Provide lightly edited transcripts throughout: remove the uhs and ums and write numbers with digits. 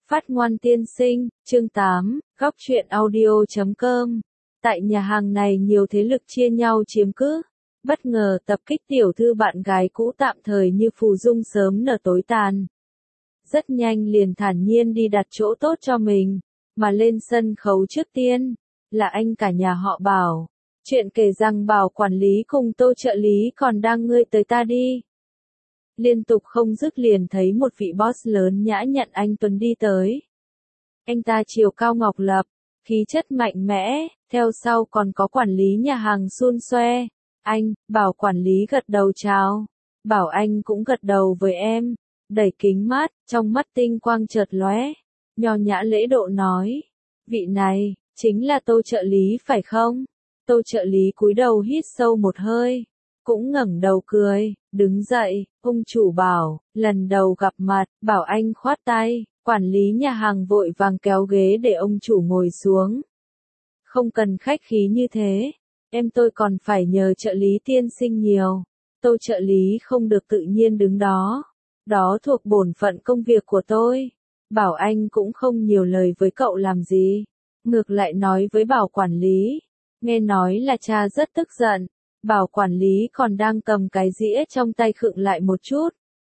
Phát ngoan tiên sinh, chương 8, góc truyện audio.com. Tại nhà hàng này nhiều thế lực chia nhau chiếm cứ, bất ngờ tập kích tiểu thư bạn gái cũ tạm thời như phù dung sớm nở tối tàn. Rất nhanh liền thản nhiên đi đặt chỗ tốt cho mình, mà lên sân khấu trước tiên, là anh cả nhà họ Bảo. Chuyện kể rằng Bảo quản lý cùng Tô trợ lý còn đang ngươi tới ta đi. Liên tục không dứt liền thấy một vị boss lớn nhã nhặn anh Tuấn đi tới. Anh ta chiều cao ngọc lập, khí chất mạnh mẽ, theo sau còn có quản lý nhà hàng xun xoe. Anh, Bảo quản lý gật đầu chào. Bảo anh cũng gật đầu với em, đẩy kính mát, trong mắt tinh quang chợt lóe, nho nhã lễ độ nói. Vị này, chính là Tô trợ lý phải không? Tô trợ lý cúi đầu hít sâu một hơi, cũng ngẩng đầu cười, đứng dậy, ông chủ Bảo, lần đầu gặp mặt, Bảo anh khoát tay, quản lý nhà hàng vội vàng kéo ghế để ông chủ ngồi xuống. Không cần khách khí như thế, tôi còn phải nhờ trợ lý tiên sinh nhiều. Tô trợ lý không được tự nhiên đứng đó, đó thuộc bổn phận công việc của tôi. Bảo anh cũng không nhiều lời với cậu làm gì, ngược lại nói với Bảo quản lý, nghe nói là cha rất tức giận. Bảo quản lý còn đang cầm cái dĩa trong tay khựng lại một chút.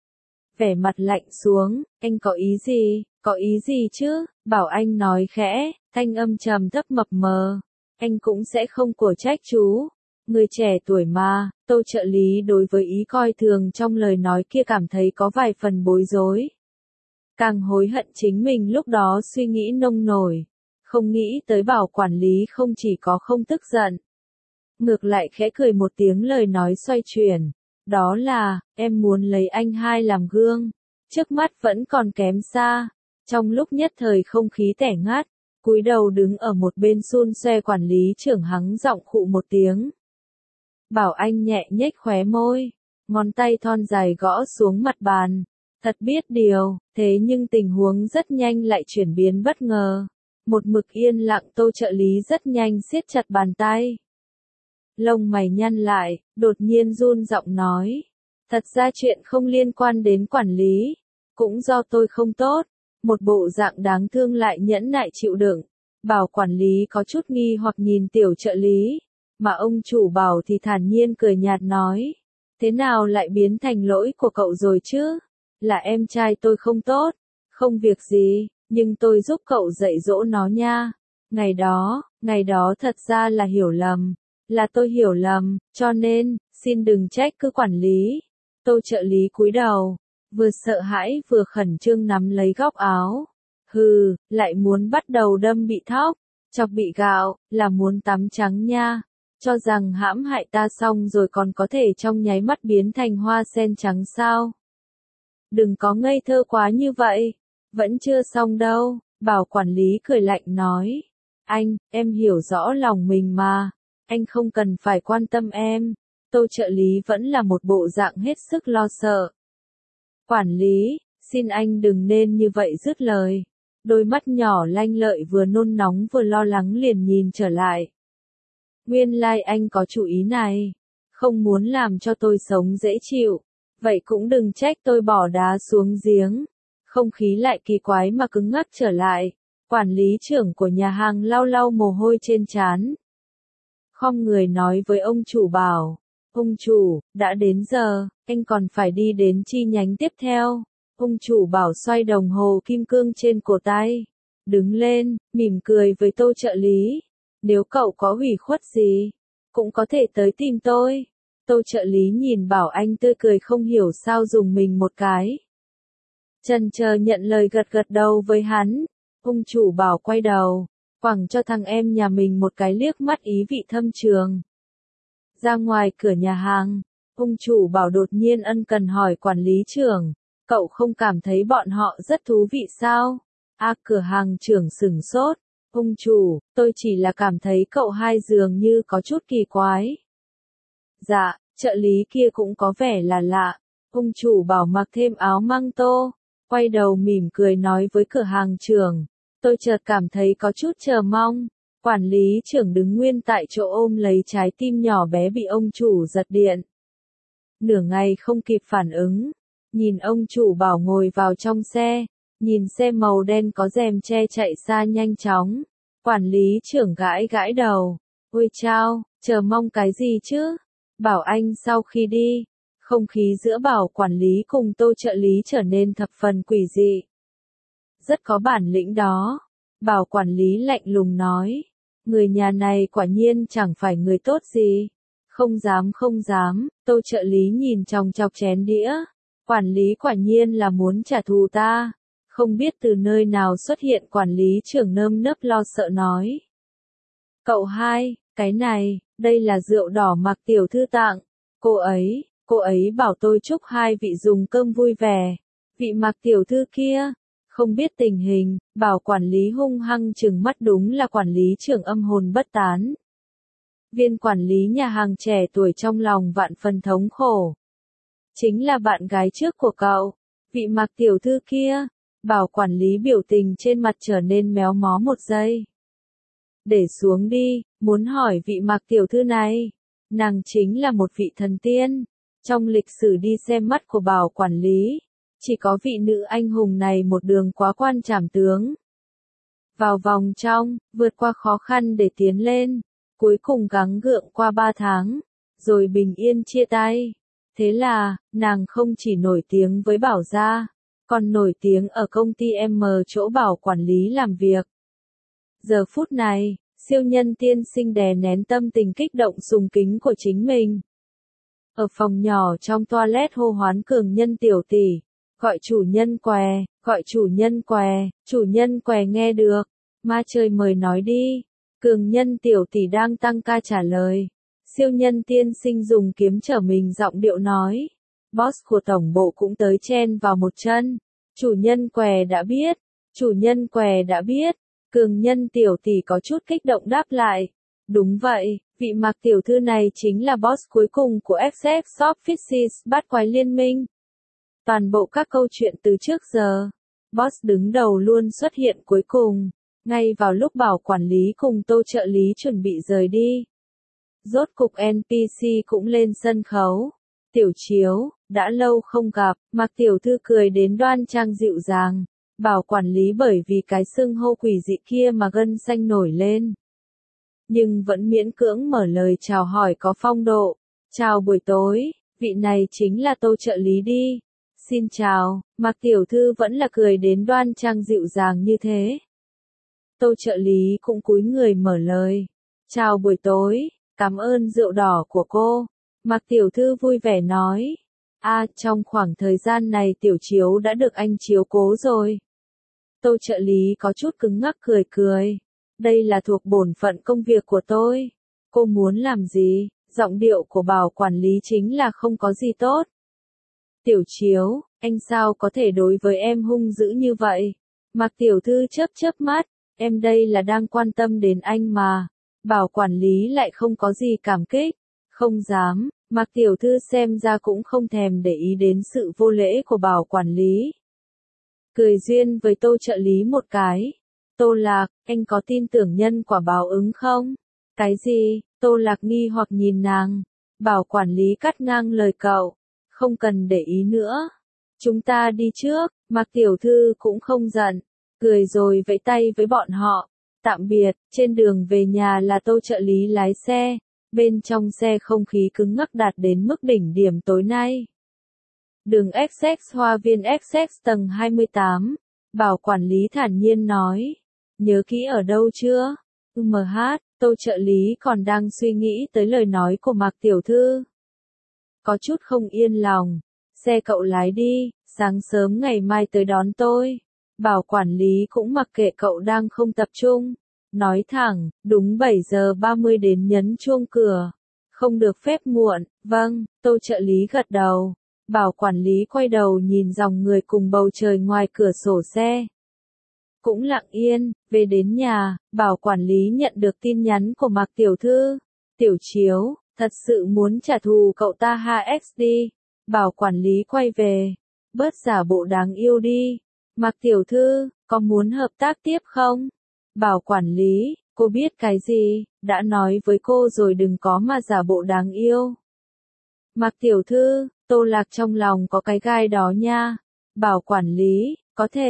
Vẻ mặt lạnh xuống, anh có ý gì, có ý gì chứ? Bảo anh nói khẽ, thanh âm trầm thấp mập mờ. Anh cũng sẽ không của trách chú. Người trẻ tuổi mà, Tô trợ lý đối với ý coi thường trong lời nói kia cảm thấy có vài phần bối rối. Càng hối hận chính mình lúc đó suy nghĩ nông nổi. Không nghĩ tới Bảo quản lý không chỉ có không tức giận, ngược lại khẽ cười một tiếng lời nói xoay chuyển. Đó là, em muốn lấy anh hai làm gương. Trước mắt vẫn còn kém xa. Trong lúc nhất thời không khí tẻ ngắt, cúi đầu đứng ở một bên xun xoe quản lý trưởng hắng giọng khụ một tiếng. Bảo anh nhẹ nhếch khóe môi, ngón tay thon dài gõ xuống mặt bàn. Thật biết điều, thế nhưng tình huống rất nhanh lại chuyển biến bất ngờ. Một mực yên lặng Tô trợ lý rất nhanh siết chặt bàn tay. Lông mày nhăn lại, đột nhiên run giọng nói. Thật ra chuyện không liên quan đến quản lý, cũng do tôi không tốt. Một bộ dạng đáng thương lại nhẫn nại chịu đựng. Bảo quản lý có chút nghi hoặc nhìn tiểu trợ lý, mà ông chủ Bảo thì thản nhiên cười nhạt nói. Thế nào lại biến thành lỗi của cậu rồi chứ? Là em trai tôi không tốt, không việc gì, nhưng tôi giúp cậu dạy dỗ nó nha. Ngày đó thật ra là hiểu lầm. Là tôi hiểu lầm, cho nên, xin đừng trách cứ quản lý. Tô trợ lý cúi đầu, vừa sợ hãi vừa khẩn trương nắm lấy góc áo. Hừ, lại muốn bắt đầu đâm bị thóc, chọc bị gạo, là muốn tắm trắng nha. Cho rằng hãm hại ta xong rồi còn có thể trong nháy mắt biến thành hoa sen trắng sao? Đừng có ngây thơ quá như vậy, vẫn chưa xong đâu. Bảo quản lý cười lạnh nói. Anh, em hiểu rõ lòng mình mà. Anh không cần phải quan tâm em. Tô trợ lý vẫn là một bộ dạng hết sức lo sợ. Quản lý, xin anh đừng nên như vậy dứt lời. Đôi mắt nhỏ lanh lợi vừa nôn nóng vừa lo lắng liền nhìn trở lại. Nguyên lai anh có chủ ý này. Không muốn làm cho tôi sống dễ chịu. Vậy cũng đừng trách tôi bỏ đá xuống giếng. Không khí lại kỳ quái mà cứng ngắc trở lại. Quản lý trưởng của nhà hàng lau lau mồ hôi trên trán. Khom người nói với ông chủ Bảo. Ông chủ, đã đến giờ, anh còn phải đi đến chi nhánh tiếp theo. Ông chủ Bảo xoay đồng hồ kim cương trên cổ tay. Đứng lên, mỉm cười với Tô trợ lý. Nếu cậu có ủy khuất gì, cũng có thể tới tìm tôi. Tô trợ lý nhìn Bảo anh tươi cười không hiểu sao dùng mình một cái. Chần chờ nhận lời gật gật đầu với hắn. Ông chủ Bảo quay đầu, quẳng cho thằng em nhà mình một cái liếc mắt ý vị thâm trường. Ra ngoài cửa nhà hàng, ông chủ Bảo đột nhiên ân cần hỏi quản lý trưởng, cậu không cảm thấy bọn họ rất thú vị sao? Cửa hàng trưởng sửng sốt, ông chủ, tôi chỉ là cảm thấy cậu hai dường như có chút kỳ quái. Dạ, trợ lý kia cũng có vẻ là lạ. Ông chủ Bảo mặc thêm áo măng tô, quay đầu mỉm cười nói với cửa hàng trưởng. Tôi chợt cảm thấy có chút chờ mong. Quản lý trưởng đứng nguyên tại chỗ ôm lấy trái tim nhỏ bé bị ông chủ giật điện. Nửa ngày không kịp phản ứng. Nhìn ông chủ Bảo ngồi vào trong xe, Nhìn xe màu đen có rèm che chạy xa nhanh chóng. Quản lý trưởng gãi gãi đầu. Ôi chao, chờ mong cái gì chứ? Bảo Anh sau khi đi, không khí giữa Bảo quản lý cùng Tô trợ lý trở nên thập phần quỷ dị. Rất có bản lĩnh đó. Bảo quản lý lạnh lùng nói. Người nhà này quả nhiên chẳng phải người tốt gì. Không dám, Tô trợ lý nhìn chòng chọc chén đĩa. Quản lý quả nhiên là muốn trả thù ta. Không biết từ nơi nào xuất hiện quản lý trưởng nơm nớp lo sợ nói. Cậu hai, cái này, đây là rượu đỏ Mạc tiểu thư tặng. Cô ấy bảo tôi chúc hai vị dùng cơm vui vẻ. Vị Mạc tiểu thư kia, không biết tình hình, bảo quản lý hung hăng trừng mắt đúng là quản lý trưởng âm hồn bất tán. Viên quản lý nhà hàng trẻ tuổi trong lòng vạn phần thống khổ. Chính là bạn gái trước của cậu, vị Mạc tiểu thư kia. Bảo quản lý biểu tình trên mặt trở nên méo mó một giây. Để xuống đi, muốn hỏi vị Mạc tiểu thư này. Nàng chính là một vị thần tiên. Trong lịch sử đi xem mắt của bảo quản lý, chỉ có vị nữ anh hùng này một đường quá quan trảm tướng. Vào vòng trong, vượt qua khó khăn để tiến lên. Cuối cùng gắng gượng qua 3 tháng, rồi bình yên chia tay. Thế là, nàng không chỉ nổi tiếng với Bảo gia, còn nổi tiếng ở công ty M chỗ Bảo quản lý làm việc. Giờ phút này, siêu nhân tiên sinh đè nén tâm tình kích động sùng kính của chính mình. Ở phòng nhỏ trong toilet hô hoán cường nhân tiểu tỷ, gọi chủ nhân què, chủ nhân què nghe được, ma trời mời nói đi. Cường nhân tiểu tỷ đang tăng ca trả lời. Siêu nhân tiên sinh dùng kiếm trở mình giọng điệu nói. Boss của tổng bộ cũng tới chen vào một chân. Chủ nhân què đã biết. Cường nhân tiểu tỷ có chút kích động đáp lại. Đúng vậy, vị Mạc tiểu thư này chính là boss cuối cùng của XX Offices bát quái liên minh. Toàn bộ các câu chuyện từ trước giờ, boss đứng đầu luôn xuất hiện cuối cùng. Ngay vào lúc bảo quản lý cùng Tô trợ lý chuẩn bị rời đi. Rốt cục NPC cũng lên sân khấu. Tiểu Chiếu, đã lâu không gặp, Mạc tiểu thư cười đến đoan trang dịu dàng. Bảo quản lý bởi vì cái xưng hô quỷ dị kia mà gân xanh nổi lên. Nhưng vẫn miễn cưỡng mở lời chào hỏi có phong độ. Chào buổi tối, vị này chính là Tô trợ lý đi. Xin chào, Mạc tiểu thư vẫn là cười đến đoan trang dịu dàng như thế. Tô trợ lý cũng cúi người mở lời. Chào buổi tối, cảm ơn rượu đỏ của cô. Mạc tiểu thư vui vẻ nói. Trong khoảng thời gian này Tiểu Chiếu đã được anh chiếu cố rồi. Tô trợ lý có chút cứng ngắc cười. Đây là thuộc bổn phận công việc của tôi. Cô muốn làm gì? Giọng điệu của bảo quản lý chính là không có gì tốt. Tiểu Chiếu, anh sao có thể đối với em hung dữ như vậy? Mạc tiểu thư chớp mắt. Em đây là đang quan tâm đến anh mà. Bảo quản lý lại không có gì cảm kích. Không dám, Mạc tiểu thư xem ra cũng không thèm để ý đến sự vô lễ của bảo quản lý. Cười duyên với Tô trợ lý một cái. Tô Lạc, anh có tin tưởng nhân quả báo ứng không? Cái gì? Tô Lạc nghi hoặc nhìn nàng. Bảo quản lý cắt ngang lời cậu. Không cần để ý nữa. Chúng ta đi trước. Mạc tiểu thư cũng không giận. Cười rồi vẫy tay với bọn họ. Tạm biệt. Trên đường về nhà là Tô trợ lý lái xe. Bên trong xe không khí cứng ngắc đạt đến mức đỉnh điểm tối nay. Đường XX Hoa viên XX tầng 28. Bảo quản lý thản nhiên nói. Nhớ kỹ ở đâu chưa? Tô trợ lý còn đang suy nghĩ tới lời nói của Mạc tiểu thư. Có chút không yên lòng. Xe cậu lái đi, sáng sớm ngày mai tới đón tôi. Bảo quản lý cũng mặc kệ cậu đang không tập trung. Nói thẳng, đúng 7:30 đến nhấn chuông cửa. Không được phép muộn. Vâng, Tô trợ lý gật đầu. Bảo quản lý quay đầu nhìn dòng người cùng bầu trời ngoài cửa sổ xe. Cũng lặng yên, về đến nhà, bảo quản lý nhận được tin nhắn của Mạc tiểu thư. Tiểu Chiếu, thật sự muốn trả thù cậu ta HXD. Bảo quản lý quay về. Bớt giả bộ đáng yêu đi. Mạc tiểu thư, có muốn hợp tác tiếp không? Bảo quản lý, cô biết cái gì, đã nói với cô rồi đừng có mà giả bộ đáng yêu. Mạc tiểu thư, Tô Lạc trong lòng có cái gai đó nha. Bảo quản lý,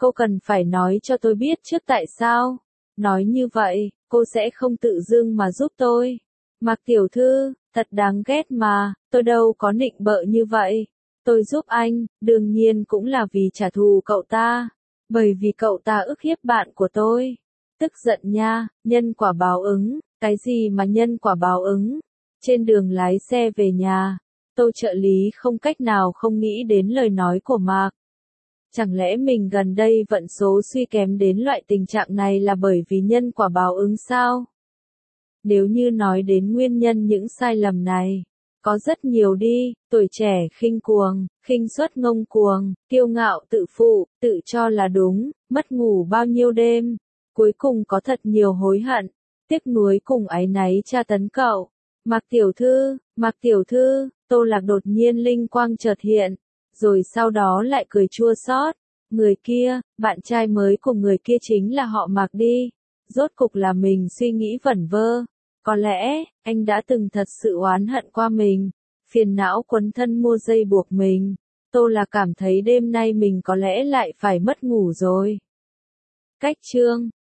Cô cần phải nói cho tôi biết trước tại sao. Nói như vậy, cô sẽ không tự dưng mà giúp tôi. Mạc tiểu thư, thật đáng ghét mà, tôi đâu có nịnh bợ như vậy. Tôi giúp anh, đương nhiên cũng là vì trả thù cậu ta. Bởi vì cậu ta ức hiếp bạn của tôi. Tức giận nha, nhân quả báo ứng, cái gì mà nhân quả báo ứng? Trên đường lái xe về nhà, Tô trợ lý không cách nào không nghĩ đến lời nói của Mạc. Chẳng lẽ mình gần đây vận số suy kém đến loại tình trạng này là bởi vì nhân quả báo ứng sao? Nếu như nói đến nguyên nhân những sai lầm này, có rất nhiều đi, tuổi trẻ khinh cuồng, khinh suất ngông cuồng, kiêu ngạo tự phụ, tự cho là đúng, mất ngủ bao nhiêu đêm, cuối cùng có thật nhiều hối hận, tiếc nuối cùng áy náy tra tấn cậu. Mạc tiểu thư, Tô Lạc đột nhiên linh quang chợt hiện, rồi sau đó lại cười chua xót. Người kia, bạn trai mới của người kia chính là họ Mạc đi. Rốt cục là mình suy nghĩ vẩn vơ. Có lẽ, anh đã từng thật sự oán hận qua mình. Phiền não quấn thân mua dây buộc mình. Tô Lạc cảm thấy đêm nay mình có lẽ lại phải mất ngủ rồi. Cách chương